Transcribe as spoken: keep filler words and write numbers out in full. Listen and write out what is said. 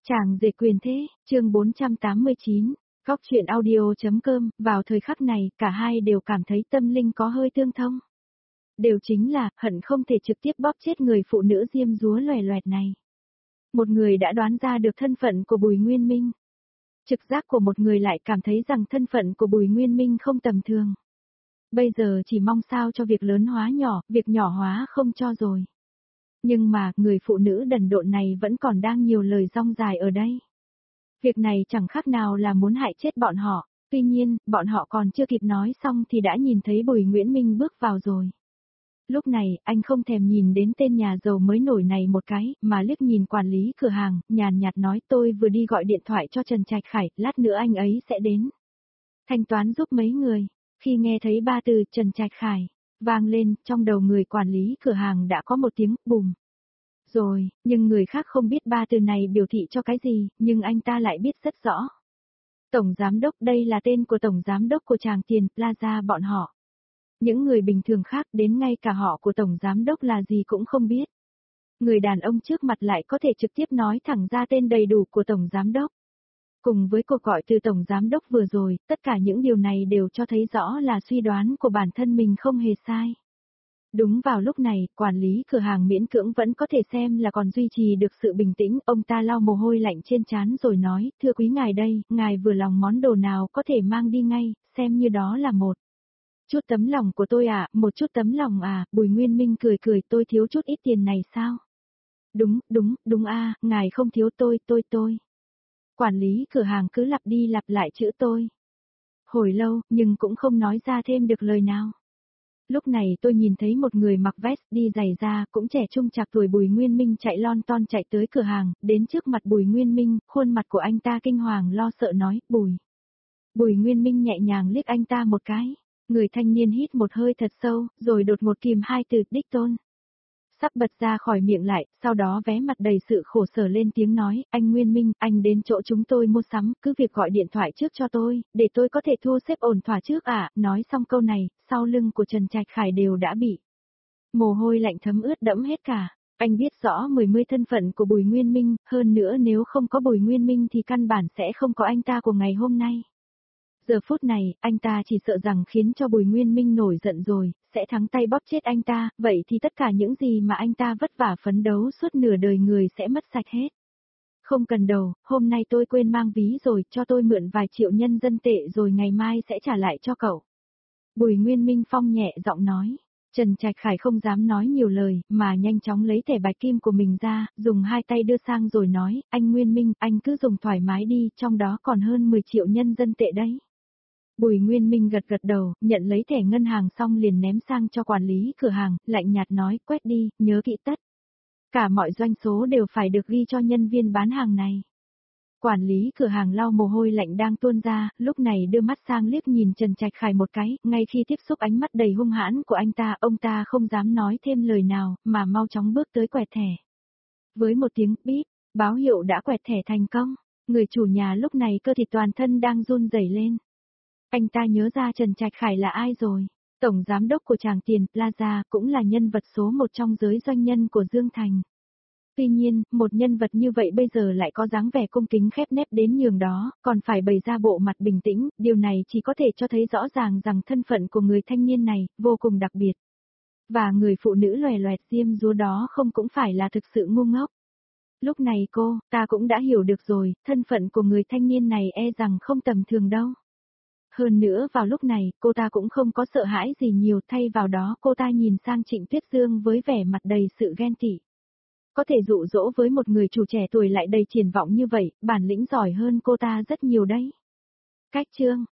Chàng rể quyền thế, chương bốn trăm tám mươi chín, góc chuyện audio.com, vào thời khắc này, cả hai đều cảm thấy tâm linh có hơi tương thông. Đều chính là, hận không thể trực tiếp bóp chết người phụ nữ diêm dúa loè loẹt này. Một người đã đoán ra được thân phận của Bùi Nguyên Minh. Trực giác của một người lại cảm thấy rằng thân phận của Bùi Nguyên Minh không tầm thường. Bây giờ chỉ mong sao cho việc lớn hóa nhỏ, việc nhỏ hóa không cho rồi. Nhưng mà, người phụ nữ đần độn này vẫn còn đang nhiều lời rong dài ở đây. Việc này chẳng khác nào là muốn hại chết bọn họ, tuy nhiên, bọn họ còn chưa kịp nói xong thì đã nhìn thấy Bùi Nguyễn Minh bước vào rồi. Lúc này, anh không thèm nhìn đến tên nhà giàu mới nổi này một cái, mà liếc nhìn quản lý cửa hàng, nhàn nhạt nói tôi vừa đi gọi điện thoại cho Trần Trạch Khải, lát nữa anh ấy sẽ đến. Thanh toán giúp mấy người, khi nghe thấy ba từ Trần Trạch Khải vang lên, trong đầu người quản lý cửa hàng đã có một tiếng bùm. Rồi, nhưng người khác không biết ba từ này biểu thị cho cái gì, nhưng anh ta lại biết rất rõ. Tổng Giám Đốc, đây là tên của Tổng Giám Đốc của Tràng Tiền Plaza bọn họ. Những người bình thường khác đến ngay cả họ của Tổng Giám Đốc là gì cũng không biết. Người đàn ông trước mặt lại có thể trực tiếp nói thẳng ra tên đầy đủ của Tổng Giám Đốc. Cùng với cuộc gọi từ Tổng Giám Đốc vừa rồi, tất cả những điều này đều cho thấy rõ là suy đoán của bản thân mình không hề sai. Đúng vào lúc này, quản lý cửa hàng miễn cưỡng vẫn có thể xem là còn duy trì được sự bình tĩnh, ông ta lau mồ hôi lạnh trên trán rồi nói, thưa quý ngài đây, ngài vừa lòng món đồ nào có thể mang đi ngay, xem như đó là một chút tấm lòng của tôi à, một chút tấm lòng à, Bùi Nguyên Minh cười cười, tôi thiếu chút ít tiền này sao? Đúng, đúng, đúng a, ngài không thiếu tôi, tôi tôi. Quản lý cửa hàng cứ lặp đi lặp lại chữ tôi. Hồi lâu, nhưng cũng không nói ra thêm được lời nào. Lúc này tôi nhìn thấy một người mặc vest đi giày da, cũng trẻ trung chạc tuổi Bùi Nguyên Minh chạy lon ton chạy tới cửa hàng, đến trước mặt Bùi Nguyên Minh, khuôn mặt của anh ta kinh hoàng lo sợ nói, Bùi. Bùi Nguyên Minh nhẹ nhàng liếc anh ta một cái, người thanh niên hít một hơi thật sâu, rồi đột ngột kìm hai từ đích tôn. Sắp bật ra khỏi miệng lại, sau đó vé mặt đầy sự khổ sở lên tiếng nói, anh Nguyên Minh, anh đến chỗ chúng tôi mua sắm, cứ việc gọi điện thoại trước cho tôi, để tôi có thể thu xếp ổn thỏa trước à, nói xong câu này, sau lưng của Trần Trạch Khải đều đã bị mồ hôi lạnh thấm ướt đẫm hết cả. Anh biết rõ mười mươi thân phận của Bùi Nguyên Minh, hơn nữa nếu không có Bùi Nguyên Minh thì căn bản sẽ không có anh ta của ngày hôm nay. Giờ phút này, anh ta chỉ sợ rằng khiến cho Bùi Nguyên Minh nổi giận rồi, sẽ thắng tay bóp chết anh ta, vậy thì tất cả những gì mà anh ta vất vả phấn đấu suốt nửa đời người sẽ mất sạch hết. Không cần đâu, hôm nay tôi quên mang ví rồi, cho tôi mượn vài triệu nhân dân tệ rồi ngày mai sẽ trả lại cho cậu. Bùi Nguyên Minh phong nhẹ giọng nói. Trần Trạch Khải không dám nói nhiều lời, mà nhanh chóng lấy thẻ bạch kim của mình ra, dùng hai tay đưa sang rồi nói, anh Nguyên Minh, anh cứ dùng thoải mái đi, trong đó còn hơn mười triệu nhân dân tệ đấy. Bùi Nguyên Minh gật gật đầu, nhận lấy thẻ ngân hàng xong liền ném sang cho quản lý cửa hàng, lạnh nhạt nói, quét đi, nhớ kỹ tất. Cả mọi doanh số đều phải được ghi cho nhân viên bán hàng này. Quản lý cửa hàng lau mồ hôi lạnh đang tuôn ra, lúc này đưa mắt sang liếc nhìn Trần Trạch Khải một cái, ngay khi tiếp xúc ánh mắt đầy hung hãn của anh ta, ông ta không dám nói thêm lời nào, mà mau chóng bước tới quẹt thẻ. Với một tiếng bíp, báo hiệu đã quẹt thẻ thành công, người chủ nhà lúc này cơ thịt toàn thân đang run rẩy lên. Anh ta nhớ ra Trần Trạch Khải là ai rồi, Tổng Giám Đốc của Tràng Tiền Plaza, cũng là nhân vật số một trong giới doanh nhân của Dương Thành. Tuy nhiên, một nhân vật như vậy bây giờ lại có dáng vẻ cung kính khép nép đến nhường đó, còn phải bày ra bộ mặt bình tĩnh, điều này chỉ có thể cho thấy rõ ràng rằng thân phận của người thanh niên này, vô cùng đặc biệt. Và người phụ nữ loè loẹt diêm dúa đó không cũng phải là thực sự ngu ngốc. Lúc này cô, ta cũng đã hiểu được rồi, thân phận của người thanh niên này e rằng không tầm thường đâu. Hơn nữa vào lúc này, cô ta cũng không có sợ hãi gì nhiều, thay vào đó cô ta nhìn sang Trịnh Tuyết Dương với vẻ mặt đầy sự ghen tị. Có thể dụ dỗ với một người chủ trẻ tuổi lại đầy triển vọng như vậy, bản lĩnh giỏi hơn cô ta rất nhiều đấy. Cách chương